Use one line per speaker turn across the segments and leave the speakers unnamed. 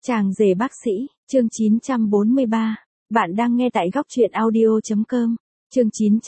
Chàng rể bác sĩ, chương 943. Bạn đang nghe tại góc truyện audio.com. Chương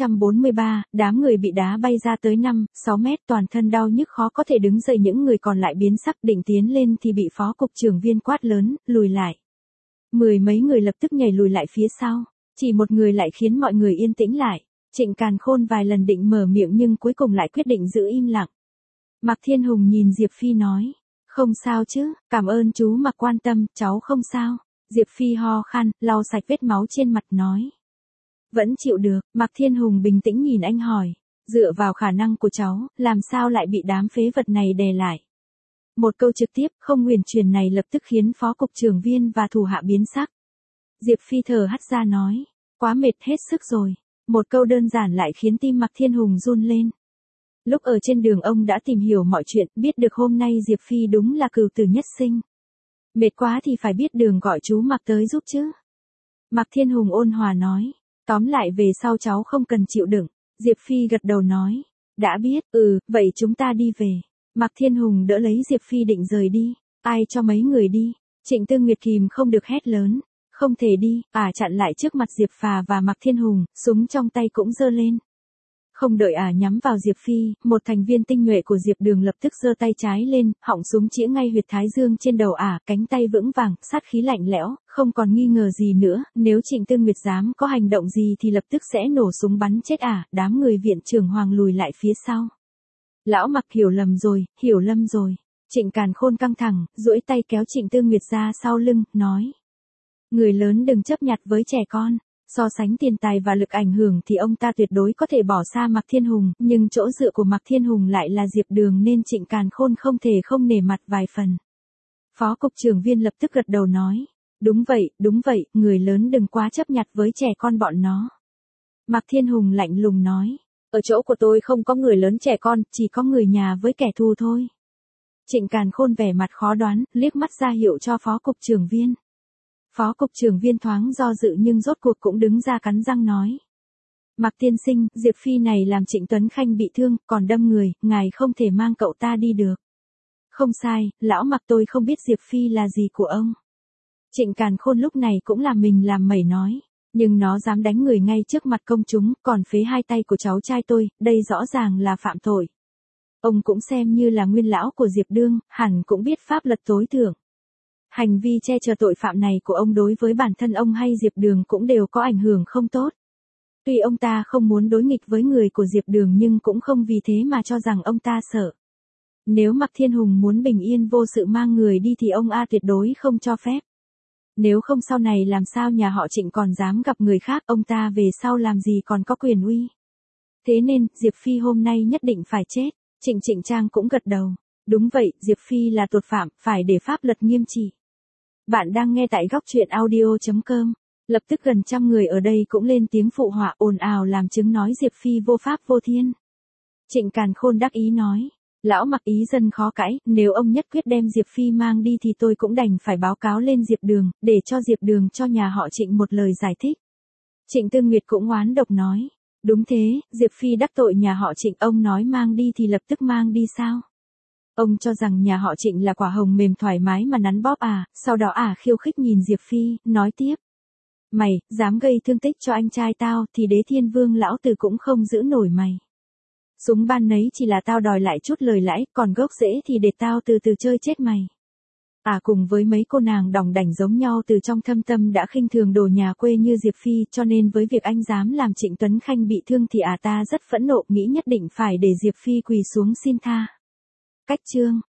943, đám người bị đá bay ra tới 5-6 mét, toàn thân đau nhức khó có thể đứng dậy, những người còn lại biến sắc định tiến lên thì bị phó cục trưởng Viên quát lớn, lùi lại. Mười mấy người lập tức nhảy lùi lại phía sau, chỉ một người lại khiến mọi người yên tĩnh lại. Trịnh Càn Khôn vài lần định mở miệng nhưng cuối cùng lại quyết định giữ im lặng. Mạc Thiên Hùng nhìn Diệp Phi nói. Không sao chứ, cảm ơn chú Mạc quan tâm, cháu không sao. Diệp Phi ho khan, lau sạch vết máu trên mặt nói. Vẫn chịu được, Mạc Thiên Hùng bình tĩnh nhìn anh hỏi. Dựa vào khả năng của cháu, làm sao lại bị đám phế vật này đè lại? Một câu trực tiếp, không huyền truyền này lập tức khiến phó cục trưởng Viên và thủ hạ biến sắc. Diệp Phi thở hắt ra nói. Quá mệt hết sức rồi. Một câu đơn giản lại khiến tim Mạc Thiên Hùng run lên. Lúc ở trên đường ông đã tìm hiểu mọi chuyện, biết được hôm nay Diệp Phi đúng là cừu tử nhất sinh. Mệt quá thì phải biết đường gọi chú Mạc tới giúp chứ. Mạc Thiên Hùng ôn hòa nói. Tóm lại về sau cháu không cần chịu đựng. Diệp Phi gật đầu nói. Đã biết, vậy chúng ta đi về. Mạc Thiên Hùng đỡ lấy Diệp Phi định rời đi. Ai cho mấy người đi? Trịnh Tư Nguyệt kìm không được hét lớn. Không thể đi, chặn lại trước mặt Diệp Phà và Mạc Thiên Hùng, súng trong tay cũng giơ lên. Không đợi nhắm vào Diệp Phi, một thành viên tinh nhuệ của Diệp Đường lập tức giơ tay trái lên, họng súng chĩa ngay huyệt thái dương trên đầu cánh tay vững vàng, sát khí lạnh lẽo, không còn nghi ngờ gì nữa, nếu Trịnh Tư Nguyệt dám có hành động gì thì lập tức sẽ nổ súng bắn chết đám người viện trưởng Hoàng lùi lại phía sau. Lão Mạc hiểu lầm rồi. Trịnh Càn Khôn căng thẳng, duỗi tay kéo Trịnh Tư Nguyệt ra sau lưng, nói. Người lớn đừng chấp nhặt với trẻ con. So sánh tiền tài và lực ảnh hưởng thì ông ta tuyệt đối có thể bỏ xa Mạc Thiên Hùng, nhưng chỗ dựa của Mạc Thiên Hùng lại là Diệp Đường nên Trịnh Càn Khôn không thể không nể mặt vài phần. Phó cục trưởng Viên lập tức gật đầu nói. Đúng vậy, người lớn đừng quá chấp nhặt với trẻ con bọn nó. Mạc Thiên Hùng lạnh lùng nói. Ở chỗ của tôi không có người lớn trẻ con, chỉ có người nhà với kẻ thù thôi. Trịnh Càn Khôn vẻ mặt khó đoán, liếc mắt ra hiệu cho phó cục trưởng Viên. Phó cục trưởng Viên thoáng do dự nhưng rốt cuộc cũng đứng ra cắn răng nói. Mạc tiên sinh, Diệp Phi này làm Trịnh Tuấn Khanh bị thương, còn đâm người, ngài không thể mang cậu ta đi được. Không sai, lão Mạc tôi không biết Diệp Phi là gì của ông. Trịnh Càn Khôn lúc này cũng làm mình làm mẩy nói. Nhưng nó dám đánh người ngay trước mặt công chúng, còn phế hai tay của cháu trai tôi, đây rõ ràng là phạm tội. Ông cũng xem như là nguyên lão của Diệp Đương, hẳn cũng biết pháp luật tối thượng. Hành vi che chở tội phạm này của ông đối với bản thân ông hay Diệp Đường cũng đều có ảnh hưởng không tốt. Tuy ông ta không muốn đối nghịch với người của Diệp Đường nhưng cũng không vì thế mà cho rằng ông ta sợ. Nếu Mạc Thiên Hùng muốn bình yên vô sự mang người đi thì ông tuyệt đối không cho phép. Nếu không sau này làm sao nhà họ Trịnh còn dám gặp người khác, ông ta về sau làm gì còn có quyền uy. Thế nên, Diệp Phi hôm nay nhất định phải chết. Trịnh Trang cũng gật đầu. Đúng vậy, Diệp Phi là tội phạm, phải để pháp luật nghiêm trị. Bạn đang nghe tại góc truyện audio.com. Lập tức gần trăm người ở đây cũng lên tiếng phụ họa ồn ào làm chứng nói Diệp Phi vô pháp vô thiên. Trịnh Càn Khôn đắc ý nói. Lão Mạc ý dân khó cãi, nếu ông nhất quyết đem Diệp Phi mang đi thì tôi cũng đành phải báo cáo lên Diệp Đường, để cho Diệp Đường cho nhà họ Trịnh một lời giải thích. Trịnh Tư Nguyệt cũng oán độc nói. Đúng thế, Diệp Phi đắc tội nhà họ Trịnh, ông nói mang đi thì lập tức mang đi sao? Ông cho rằng nhà họ Trịnh là quả hồng mềm thoải mái mà nắn bóp sau đó khiêu khích nhìn Diệp Phi, nói tiếp. Mày, dám gây thương tích cho anh trai tao thì Đế Thiên Vương lão tử cũng không giữ nổi mày. Súng ban nấy chỉ là tao đòi lại chút lời lãi, còn gốc rễ thì để tao từ từ chơi chết mày. Cùng với mấy cô nàng đỏng đảnh giống nhau từ trong thâm tâm đã khinh thường đồ nhà quê như Diệp Phi, cho nên với việc anh dám làm Trịnh Tuấn Khanh bị thương thì ta rất phẫn nộ, nghĩ nhất định phải để Diệp Phi quỳ xuống xin tha. Cách chương